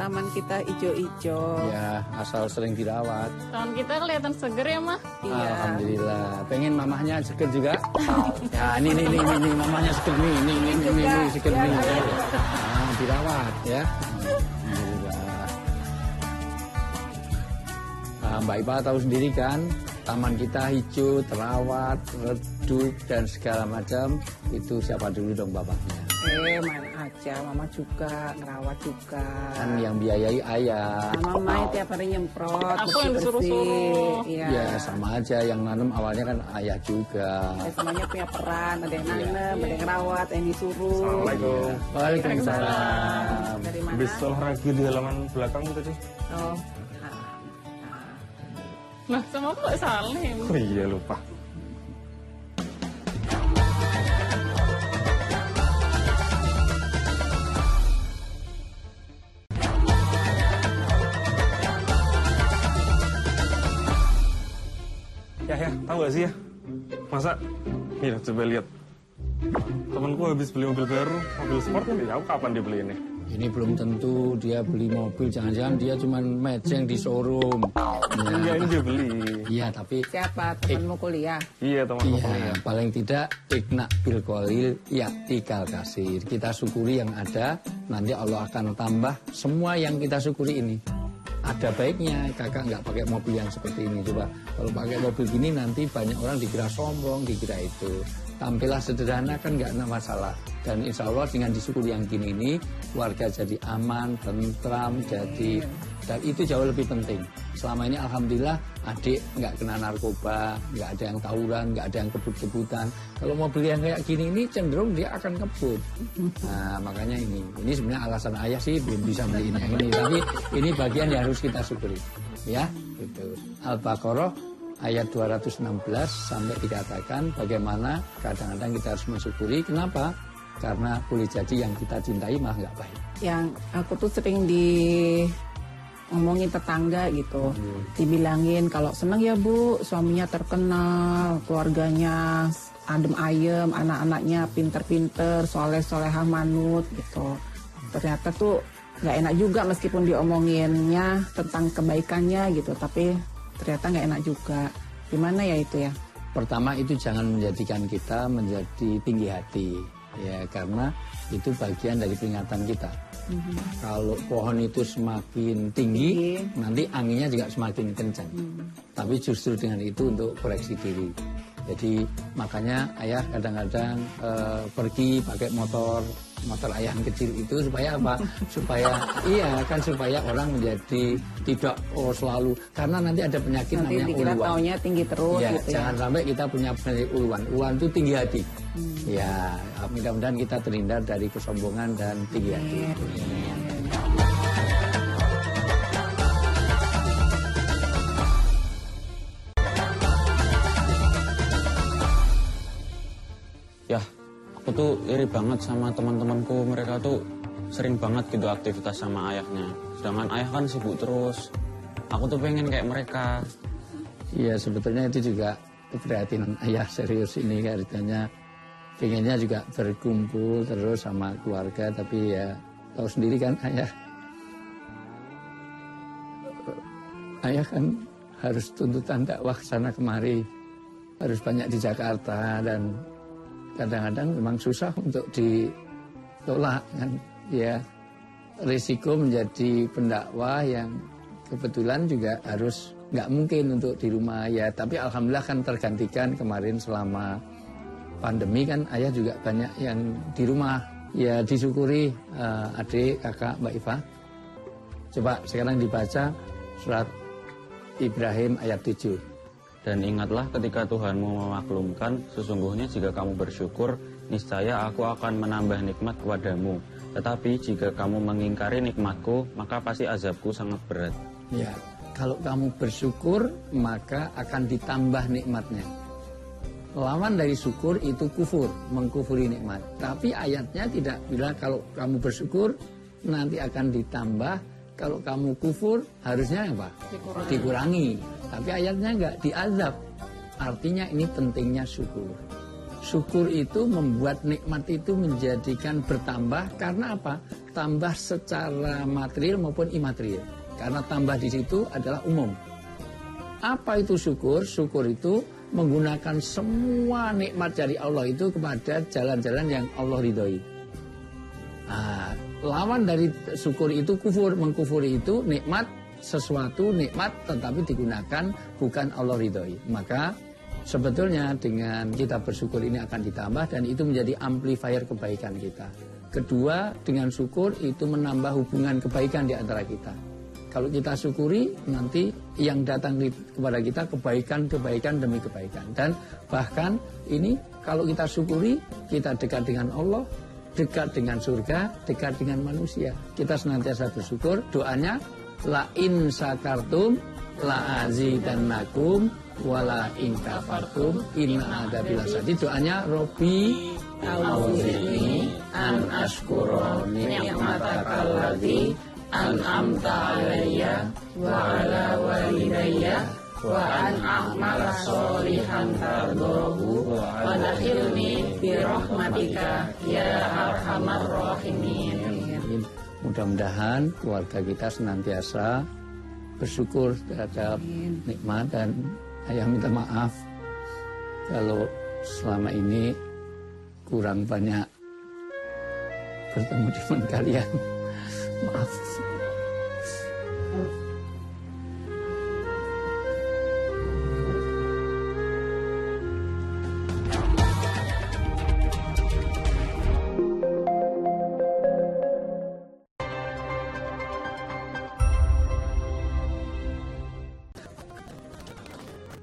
taman kita hijau-hijau. Ya, asal sering dirawat. Taman kita kelihatan seger ya, Mah? Iya. Alhamdulillah. Pengen mamahnya seger juga? Ya, ini mamahnya seger nih, ini seger nih. Nah, dirawat ya. Alhamdulillah. Nah, Mbak Ipa tahu sendiri kan, taman kita hijau, terawat, redup dan segala macam. Itu siapa dulu dong bapaknya? Mana aja, mama juga, ngerawat juga. Kan yang biayai ayah. Mama main tiap hari nyemprot, Aku yang disuruh-suruh. Iya. Ya sama aja, yang nanam awalnya kan ayah juga. Ya, semuanya punya peran, ada yang nanem, ada yang ngerawat, yang disuruh. Assalamualaikum. Waalaikumsalam. Dari mana? Habis olahraga di halaman belakang tadi. Oh, Lah, sama Mbak Salim. Oh iya lupa. Ya, tahu gak sih ya? Masa? Nih, coba lihat. Temanku habis beli mobil baru, mobil sport kan ya, kapan dia beli ini? Ini belum tentu dia beli mobil, jangan-jangan dia cuma mejeng di showroom. Enggak, ini dia beli. Iya, tapi siapa? Temenmu kuliah? Iya, temanku iya, kuliah. paling tidak ikna bil qalil yaktikal kasir. Kita syukuri yang ada, nanti Allah akan tambah semua yang kita syukuri ini. Ada baiknya kakak nggak pakai mobil yang seperti ini. Coba kalau pakai mobil gini nanti banyak orang dikira sombong, dikira itu. Tampillah sederhana kan nggak ada masalah. Dan insya Allah dengan disyukuri yang gini ini, keluarga jadi aman, tentram, jadi... Dan itu jauh lebih penting. Selama ini alhamdulillah adik nggak kena narkoba, nggak ada yang tawuran, nggak ada yang kebut-kebutan. Kalau mobil yang kayak gini ini cenderung dia akan kebut. Nah makanya ini sebenarnya alasan ayah sih belum bisa beliin yang ini. Tapi ini bagian yang harus kita syukuri. Ya, gitu. Al-Baqarah ayat 216 sampai dikatakan bagaimana kadang-kadang kita harus mensyukuri. Kenapa? Karena boleh jadi yang kita cintai malah nggak baik. Yang aku tuh sering ngomongin tetangga gitu, dibilangin kalau seneng ya Bu, suaminya terkenal, keluarganya adem ayem, anak-anaknya pinter-pinter, soleh-solehah manut gitu. Ternyata tuh nggak enak juga meskipun diomonginnya tentang kebaikannya gitu, tapi ternyata nggak enak juga. Gimana ya itu ya? Pertama itu jangan menjadikan kita menjadi tinggi hati, ya karena itu bagian dari peringatan kita. Kalau pohon itu semakin tinggi, nanti anginnya juga semakin kencang. Tapi justru dengan itu untuk koreksi diri. Jadi makanya ayah kadang-kadang pergi pakai motor ayah yang kecil itu supaya apa? supaya orang menjadi tidak selalu, karena nanti ada penyakit Nanti namanya dikira uluan. taunya tinggi terus Ya, gitu jangan sampai kita punya penyakit uluan. Uluan itu tinggi hati. Ya, mudah-mudahan kita terhindar dari kesombongan dan tinggi hati. Ya, aku tuh iri banget sama teman-temanku. Mereka tuh sering banget gitu aktivitas sama ayahnya. Sedangkan ayah kan sibuk terus. Aku tuh pengen kayak mereka. Iya, sebetulnya itu juga keprihatinan ayah serius ini katanya. Pengennya juga berkumpul terus sama keluarga, tapi ya tahu sendiri kan ayah kan harus tuntutan dakwah sana kemari, harus banyak di Jakarta dan kadang-kadang memang susah untuk ditolak kan. Ya risiko menjadi pendakwah yang kebetulan juga harus nggak mungkin untuk di rumah ya, tapi alhamdulillah kan tergantikan kemarin selama pandemi kan ayah juga banyak yang di rumah. Ya disyukuri adik, kakak, Mbak Iva. Coba sekarang dibaca surat Ibrahim ayat 7. Dan ingatlah ketika Tuhanmu memaklumkan, sesungguhnya jika kamu bersyukur, niscaya aku akan menambah nikmat kepadamu. Tetapi jika kamu mengingkari nikmatku, maka pasti azabku sangat berat. Ya, kalau kamu bersyukur, maka akan ditambah nikmatnya. Lawan dari syukur itu kufur, mengkufuri nikmat. Tapi ayatnya tidak bilang kalau kamu bersyukur nanti akan ditambah, kalau kamu kufur harusnya apa? Dikurangi. Tapi ayatnya enggak, diazab. Artinya ini pentingnya syukur. Syukur itu membuat nikmat itu menjadikan bertambah karena apa? tambah secara material maupun imaterial. Karena tambah di situ adalah umum. Apa itu syukur? Syukur itu menggunakan semua nikmat dari Allah itu kepada jalan-jalan yang Allah ridhoi. Nah, lawan dari syukur itu kufur. Mengkufuri itu nikmat, sesuatu nikmat tetapi digunakan bukan Allah ridhoi. Maka sebetulnya dengan kita bersyukur ini akan ditambah dan itu menjadi amplifier kebaikan kita. Kedua, dengan syukur itu menambah hubungan kebaikan di antara kita. Kalau kita syukuri, nanti yang datang kepada kita kebaikan demi kebaikan. Dan bahkan ini kalau kita syukuri, kita dekat dengan Allah, dekat dengan surga, dekat dengan manusia. Kita senantiasa bersyukur. Doanya, la in sakartum, la azidannakum, wala in kafartum, inna adzabi lasyadid. Doanya, Robbi auzi'ni an ashkura ni'mataka allati an'amta alayya wa ala walidayya wa an a'mala sholihan tardahu wa adkhilni bi rahmatika ya arhamar rahimin. Mudah-mudahan keluarga kita senantiasa bersyukur terhadap nikmat, dan ayah minta maaf kalau selama ini kurang banyak bertemu dengan kalian. Maaf.